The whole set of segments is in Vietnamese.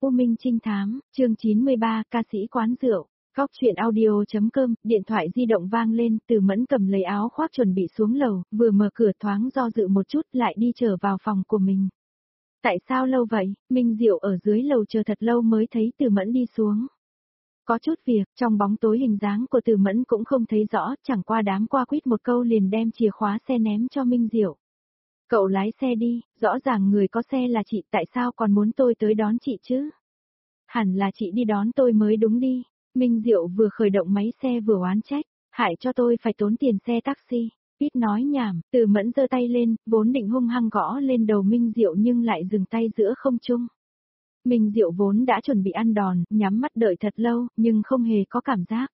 U Minh Trinh Thám, chương 93, ca sĩ quán rượu. Góc chuyện audio.com, điện thoại di động vang lên, Từ Mẫn cầm lấy áo khoác chuẩn bị xuống lầu, vừa mở cửa thoáng do dự một chút lại đi trở vào phòng của mình. Tại sao lâu vậy? Minh Diệu ở dưới lầu chờ thật lâu mới thấy Từ Mẫn đi xuống. Có chút việc, trong bóng tối hình dáng của Từ Mẫn cũng không thấy rõ, chẳng qua đám qua quýt một câu liền đem chìa khóa xe ném cho Minh Diệu. Cậu lái xe đi, rõ ràng người có xe là chị, tại sao còn muốn tôi tới đón chị chứ? Hẳn là chị đi đón tôi mới đúng đi. Minh Diệu vừa khởi động máy xe vừa oán trách, hại cho tôi phải tốn tiền xe taxi. Ít nói nhảm, Từ Mẫn giơ tay lên, vốn định hung hăng gõ lên đầu Minh Diệu nhưng lại dừng tay giữa không trung. Minh Diệu vốn đã chuẩn bị ăn đòn, nhắm mắt đợi thật lâu, nhưng không hề có cảm giác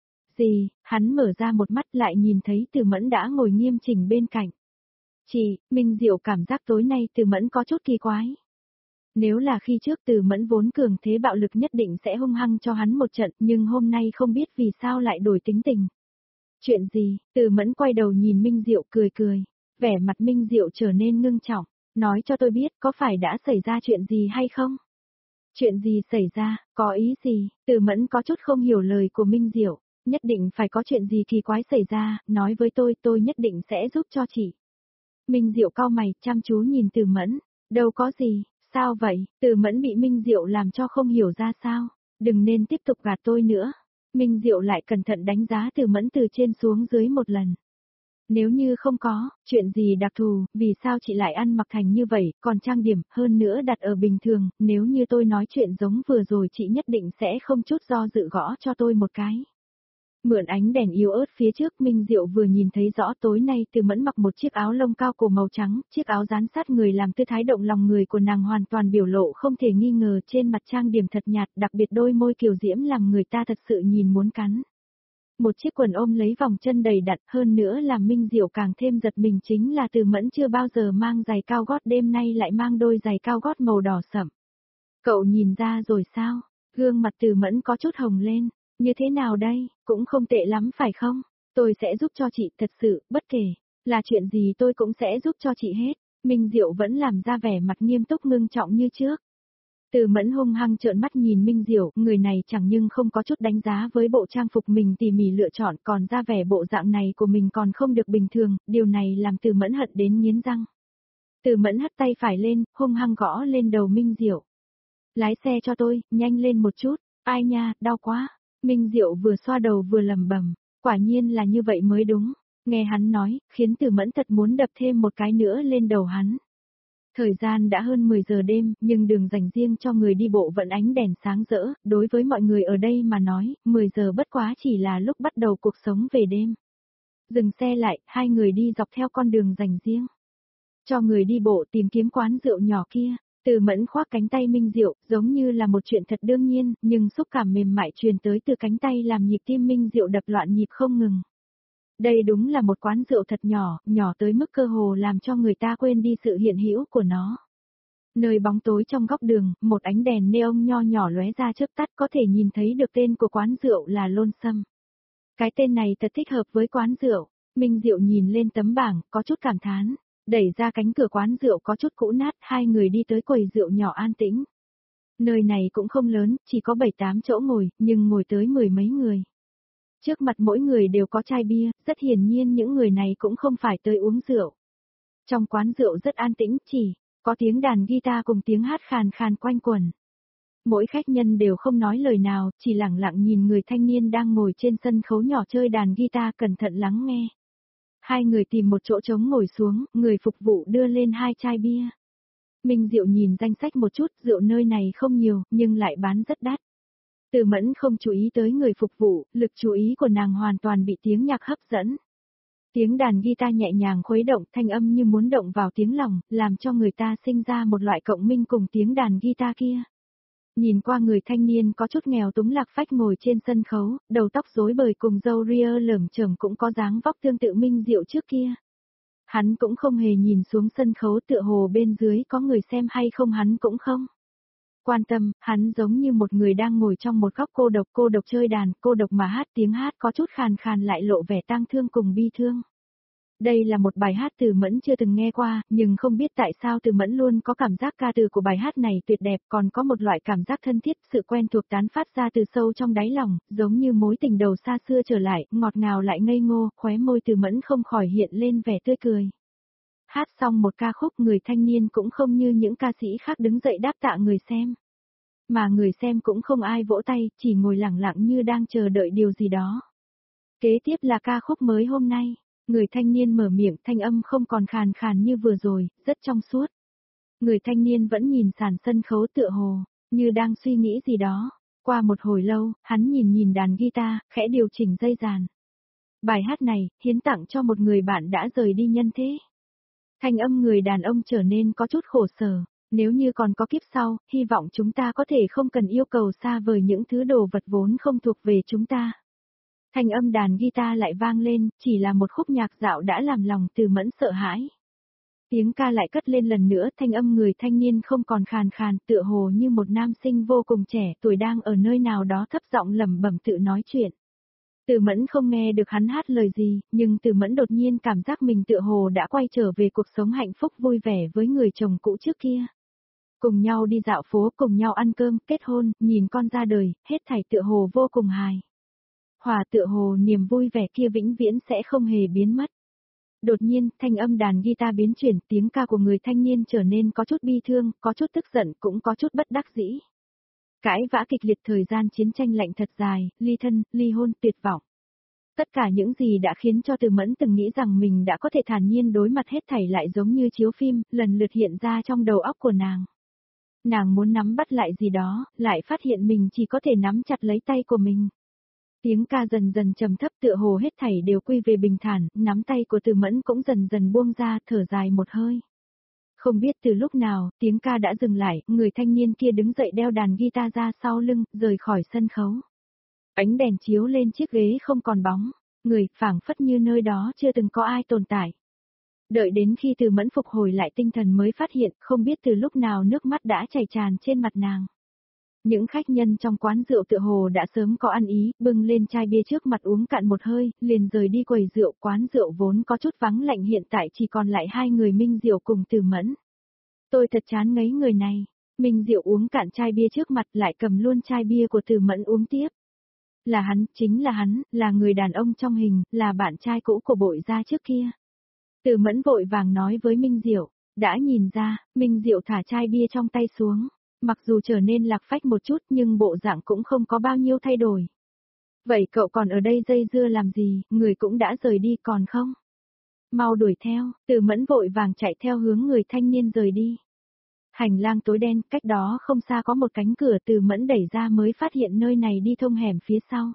gì, hắn mở ra một mắt lại nhìn thấy Từ Mẫn đã ngồi nghiêm chỉnh bên cạnh. Chị, Minh Diệu cảm giác tối nay Từ Mẫn có chút kỳ quái. Nếu là khi trước Từ Mẫn vốn cường thế bạo lực nhất định sẽ hung hăng cho hắn một trận, nhưng hôm nay không biết vì sao lại đổi tính tình. Chuyện gì? Từ Mẫn quay đầu nhìn Minh Diệu cười cười. Vẻ mặt Minh Diệu trở nên ngưng trọng. Nói cho tôi biết có phải đã xảy ra chuyện gì hay không? Chuyện gì xảy ra, có ý gì? Từ Mẫn có chút không hiểu lời của Minh Diệu. Nhất định phải có chuyện gì kỳ quái xảy ra, nói với tôi nhất định sẽ giúp cho chị. Minh Diệu cau mày, chăm chú nhìn Từ Mẫn. Đâu có gì, sao vậy? Từ Mẫn bị Minh Diệu làm cho không hiểu ra sao. Đừng nên tiếp tục gạt tôi nữa. Minh Diệu lại cẩn thận đánh giá Từ Mẫn từ trên xuống dưới một lần. Nếu như không có, chuyện gì đặc thù, vì sao chị lại ăn mặc thành như vậy, còn trang điểm, hơn nữa đặt ở bình thường, nếu như tôi nói chuyện giống vừa rồi chị nhất định sẽ không chút do dự gõ cho tôi một cái. Mượn ánh đèn yếu ớt phía trước, Minh Diệu vừa nhìn thấy rõ tối nay Từ Mẫn mặc một chiếc áo lông cao cổ màu trắng, chiếc áo dán sát người làm tư thái động lòng người của nàng hoàn toàn biểu lộ không thể nghi ngờ, trên mặt trang điểm thật nhạt, đặc biệt đôi môi kiều diễm làm người ta thật sự nhìn muốn cắn. Một chiếc quần ôm lấy vòng chân đầy đặn, hơn nữa làm Minh Diệu càng thêm giật mình chính là Từ Mẫn chưa bao giờ mang giày cao gót, đêm nay lại mang đôi giày cao gót màu đỏ sẫm. Cậu nhìn ra rồi sao? Gương mặt Từ Mẫn có chút hồng lên. Như thế nào đây, cũng không tệ lắm phải không? Tôi sẽ giúp cho chị, thật sự, bất kể là chuyện gì tôi cũng sẽ giúp cho chị hết. Minh Diệu vẫn làm ra vẻ mặt nghiêm túc ngưng trọng như trước. Từ Mẫn hung hăng trợn mắt nhìn Minh Diệu, người này chẳng nhưng không có chút đánh giá với bộ trang phục mình tỉ mỉ lựa chọn, còn ra vẻ bộ dạng này của mình còn không được bình thường, điều này làm Từ Mẫn hận đến nghiến răng. Từ Mẫn hất tay phải lên, hung hăng gõ lên đầu Minh Diệu. Lái xe cho tôi, nhanh lên một chút, ai nha, đau quá. Minh Diệu vừa xoa đầu vừa lẩm bẩm, quả nhiên là như vậy mới đúng. Nghe hắn nói, khiến Từ Mẫn thật muốn đập thêm một cái nữa lên đầu hắn. Thời gian đã hơn 10 giờ đêm, nhưng đường dành riêng cho người đi bộ vẫn ánh đèn sáng rỡ, đối với mọi người ở đây mà nói, 10 giờ bất quá chỉ là lúc bắt đầu cuộc sống về đêm. Dừng xe lại, hai người đi dọc theo con đường dành riêng. Cho người đi bộ tìm kiếm quán rượu nhỏ kia. Từ Mẫn khoác cánh tay Minh Diệu, giống như là một chuyện thật đương nhiên, nhưng xúc cảm mềm mại truyền tới từ cánh tay làm nhịp tim Minh Diệu đập loạn nhịp không ngừng. Đây đúng là một quán rượu thật nhỏ, nhỏ tới mức cơ hồ làm cho người ta quên đi sự hiện hữu của nó. Nơi bóng tối trong góc đường, một ánh đèn neon nho nhỏ lóe ra chớp tắt, có thể nhìn thấy được tên của quán rượu là Lonesome. Cái tên này thật thích hợp với quán rượu. Minh Diệu nhìn lên tấm bảng, có chút cảm thán. Đẩy ra cánh cửa quán rượu có chút cũ nát, hai người đi tới quầy rượu nhỏ an tĩnh. Nơi này cũng không lớn, chỉ có 7-8 chỗ ngồi, nhưng ngồi tới 10 mấy người. Trước mặt mỗi người đều có chai bia, rất hiển nhiên những người này cũng không phải tới uống rượu. Trong quán rượu rất an tĩnh, chỉ có tiếng đàn guitar cùng tiếng hát khàn khàn quanh quẩn. Mỗi khách nhân đều không nói lời nào, chỉ lặng lặng nhìn người thanh niên đang ngồi trên sân khấu nhỏ chơi đàn guitar cẩn thận lắng nghe. Hai người tìm một chỗ trống ngồi xuống, người phục vụ đưa lên 2 chai bia. Minh Diệu nhìn danh sách một chút, rượu nơi này không nhiều, nhưng lại bán rất đắt. Từ Mẫn không chú ý tới người phục vụ, lực chú ý của nàng hoàn toàn bị tiếng nhạc hấp dẫn. Tiếng đàn guitar nhẹ nhàng khuấy động, thanh âm như muốn động vào tiếng lòng, làm cho người ta sinh ra một loại cộng minh cùng tiếng đàn guitar kia. Nhìn qua người thanh niên có chút nghèo túng lạc phách ngồi trên sân khấu, đầu tóc rối bời cùng râu ria lởm chởm cũng có dáng vóc tương tự Minh Diệu trước kia. Hắn cũng không hề nhìn xuống sân khấu, tựa hồ bên dưới có người xem hay không hắn cũng không quan tâm, hắn giống như một người đang ngồi trong một góc cô độc chơi đàn, cô độc mà hát, tiếng hát có chút khàn khàn lại lộ vẻ tang thương cùng bi thương. Đây là một bài hát Từ Mẫn chưa từng nghe qua, nhưng không biết tại sao Từ Mẫn luôn có cảm giác ca từ của bài hát này tuyệt đẹp, còn có một loại cảm giác thân thiết, sự quen thuộc tán phát ra từ sâu trong đáy lòng, giống như mối tình đầu xa xưa trở lại, ngọt ngào lại ngây ngô, khóe môi Từ Mẫn không khỏi hiện lên vẻ tươi cười. Hát xong một ca khúc, người thanh niên cũng không như những ca sĩ khác đứng dậy đáp tạ người xem. Mà người xem cũng không ai vỗ tay, chỉ ngồi lặng lặng như đang chờ đợi điều gì đó. Kế tiếp là ca khúc mới hôm nay. Người thanh niên mở miệng, thanh âm không còn khàn khàn như vừa rồi, rất trong suốt. Người thanh niên vẫn nhìn sàn sân khấu tựa hồ, như đang suy nghĩ gì đó. Qua một hồi lâu, hắn nhìn đàn guitar, khẽ điều chỉnh dây dàn. Bài hát này, hiến tặng cho một người bạn đã rời đi nhân thế. Thanh âm người đàn ông trở nên có chút khổ sở. Nếu như còn có kiếp sau, hy vọng chúng ta có thể không cần yêu cầu xa vời những thứ đồ vật vốn không thuộc về chúng ta. Thanh âm đàn guitar lại vang lên, chỉ là một khúc nhạc dạo đã làm lòng Từ Mẫn sợ hãi. Tiếng ca lại cất lên lần nữa, thanh âm người thanh niên không còn khàn khàn, tựa hồ như một nam sinh vô cùng trẻ tuổi đang ở nơi nào đó thấp giọng lẩm bẩm tự nói chuyện. Từ Mẫn không nghe được hắn hát lời gì, nhưng Từ Mẫn đột nhiên cảm giác mình tựa hồ đã quay trở về cuộc sống hạnh phúc vui vẻ với người chồng cũ trước kia. Cùng nhau đi dạo phố, cùng nhau ăn cơm, kết hôn, nhìn con ra đời, hết thảy tựa hồ vô cùng hài. Hòa tựa hồ niềm vui vẻ kia vĩnh viễn sẽ không hề biến mất. Đột nhiên, thanh âm đàn guitar biến chuyển, tiếng ca của người thanh niên trở nên có chút bi thương, có chút tức giận, cũng có chút bất đắc dĩ. Cãi vã kịch liệt, thời gian chiến tranh lạnh thật dài, ly thân, ly hôn, tuyệt vọng. Tất cả những gì đã khiến cho Từ Mẫn từng nghĩ rằng mình đã có thể thản nhiên đối mặt hết thảy lại giống như chiếu phim, lần lượt hiện ra trong đầu óc của nàng. Nàng muốn nắm bắt lại gì đó, lại phát hiện mình chỉ có thể nắm chặt lấy tay của mình. Tiếng ca dần dần trầm thấp, tựa hồ hết thảy đều quy về bình thản, nắm tay của Từ Mẫn cũng dần dần buông ra, thở dài một hơi. Không biết từ lúc nào, tiếng ca đã dừng lại, người thanh niên kia đứng dậy đeo đàn guitar ra sau lưng, rời khỏi sân khấu. Ánh đèn chiếu lên chiếc ghế không còn bóng, người phảng phất như nơi đó chưa từng có ai tồn tại. Đợi đến khi Từ Mẫn phục hồi lại tinh thần mới phát hiện, không biết từ lúc nào nước mắt đã chảy tràn trên mặt nàng. Những khách nhân trong quán rượu tựa hồ đã sớm có ăn ý, bưng lên chai bia trước mặt uống cạn một hơi, liền rời đi quầy rượu. Quán rượu vốn có chút vắng lạnh hiện tại chỉ còn lại hai người Minh Diệu cùng Từ Mẫn. Tôi thật chán ngấy người này. Minh Diệu uống cạn chai bia trước mặt lại cầm luôn chai bia của Từ Mẫn uống tiếp. Là hắn, chính là hắn, là người đàn ông trong hình, là bạn trai cũ của Bội Gia trước kia. Từ Mẫn vội vàng nói với Minh Diệu, đã nhìn ra, Minh Diệu thả chai bia trong tay xuống. Mặc dù trở nên lạc phách một chút nhưng bộ dạng cũng không có bao nhiêu thay đổi. Vậy cậu còn ở đây dây dưa làm gì, người cũng đã rời đi còn không? Mau đuổi theo, Từ Mẫn vội vàng chạy theo hướng người thanh niên rời đi. Hành lang tối đen, cách đó không xa có một cánh cửa Từ Mẫn đẩy ra mới phát hiện nơi này đi thông hẻm phía sau.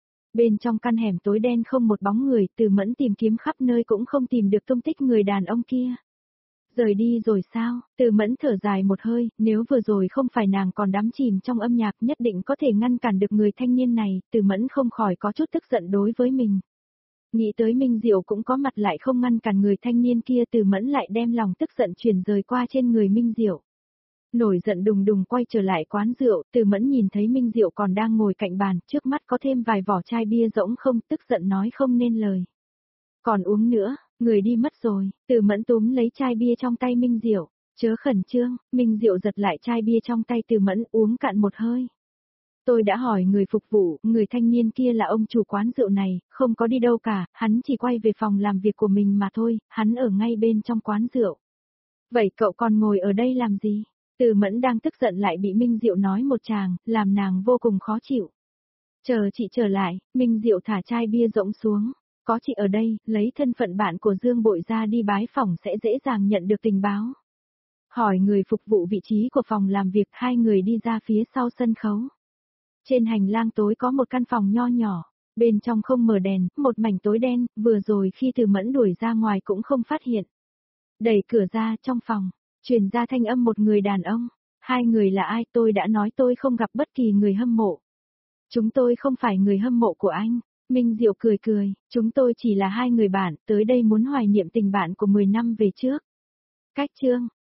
Bên trong căn hẻm tối đen không một bóng người, Từ Mẫn tìm kiếm khắp nơi cũng không tìm được tung tích người đàn ông kia. Rời đi rồi sao? Từ Mẫn thở dài một hơi, nếu vừa rồi không phải nàng còn đắm chìm trong âm nhạc nhất định có thể ngăn cản được người thanh niên này, Từ Mẫn không khỏi có chút tức giận đối với mình. Nghĩ tới Minh Diệu cũng có mặt lại không ngăn cản người thanh niên kia, Từ Mẫn lại đem lòng tức giận chuyển rời qua trên người Minh Diệu. Nổi giận đùng đùng quay trở lại quán rượu, Từ Mẫn nhìn thấy Minh Diệu còn đang ngồi cạnh bàn, trước mắt có thêm vài vỏ chai bia rỗng không, tức giận nói không nên lời. Còn uống nữa, người đi mất rồi. Từ Mẫn túm lấy chai bia trong tay Minh Diệu, chớ khẩn trương. Minh Diệu giật lại chai bia trong tay Từ Mẫn, uống cạn một hơi. Tôi đã hỏi người phục vụ, người thanh niên kia là ông chủ quán rượu này, không có đi đâu cả, hắn chỉ quay về phòng làm việc của mình mà thôi, hắn ở ngay bên trong quán rượu. Vậy cậu còn ngồi ở đây làm gì? Từ Mẫn đang tức giận lại bị Minh Diệu nói một tràng, làm nàng vô cùng khó chịu. Chờ chị trở lại, Minh Diệu thả chai bia rỗng xuống. Có chị ở đây, lấy thân phận bạn của Dương Bội Gia đi bái phòng sẽ dễ dàng nhận được tình báo. Hỏi người phục vụ vị trí của phòng làm việc, hai người đi ra phía sau sân khấu. Trên hành lang tối có một căn phòng nho nhỏ, bên trong không mở đèn, một mảnh tối đen, vừa rồi khi Từ Mẫn đuổi ra ngoài cũng không phát hiện. Đẩy cửa ra trong phòng, truyền ra thanh âm một người đàn ông. Hai người là ai? Tôi đã nói tôi không gặp bất kỳ người hâm mộ. Chúng tôi không phải người hâm mộ của anh. Minh Diệu cười cười, chúng tôi chỉ là hai người bạn, tới đây muốn hoài niệm tình bạn của 10 năm về trước. Cách chương,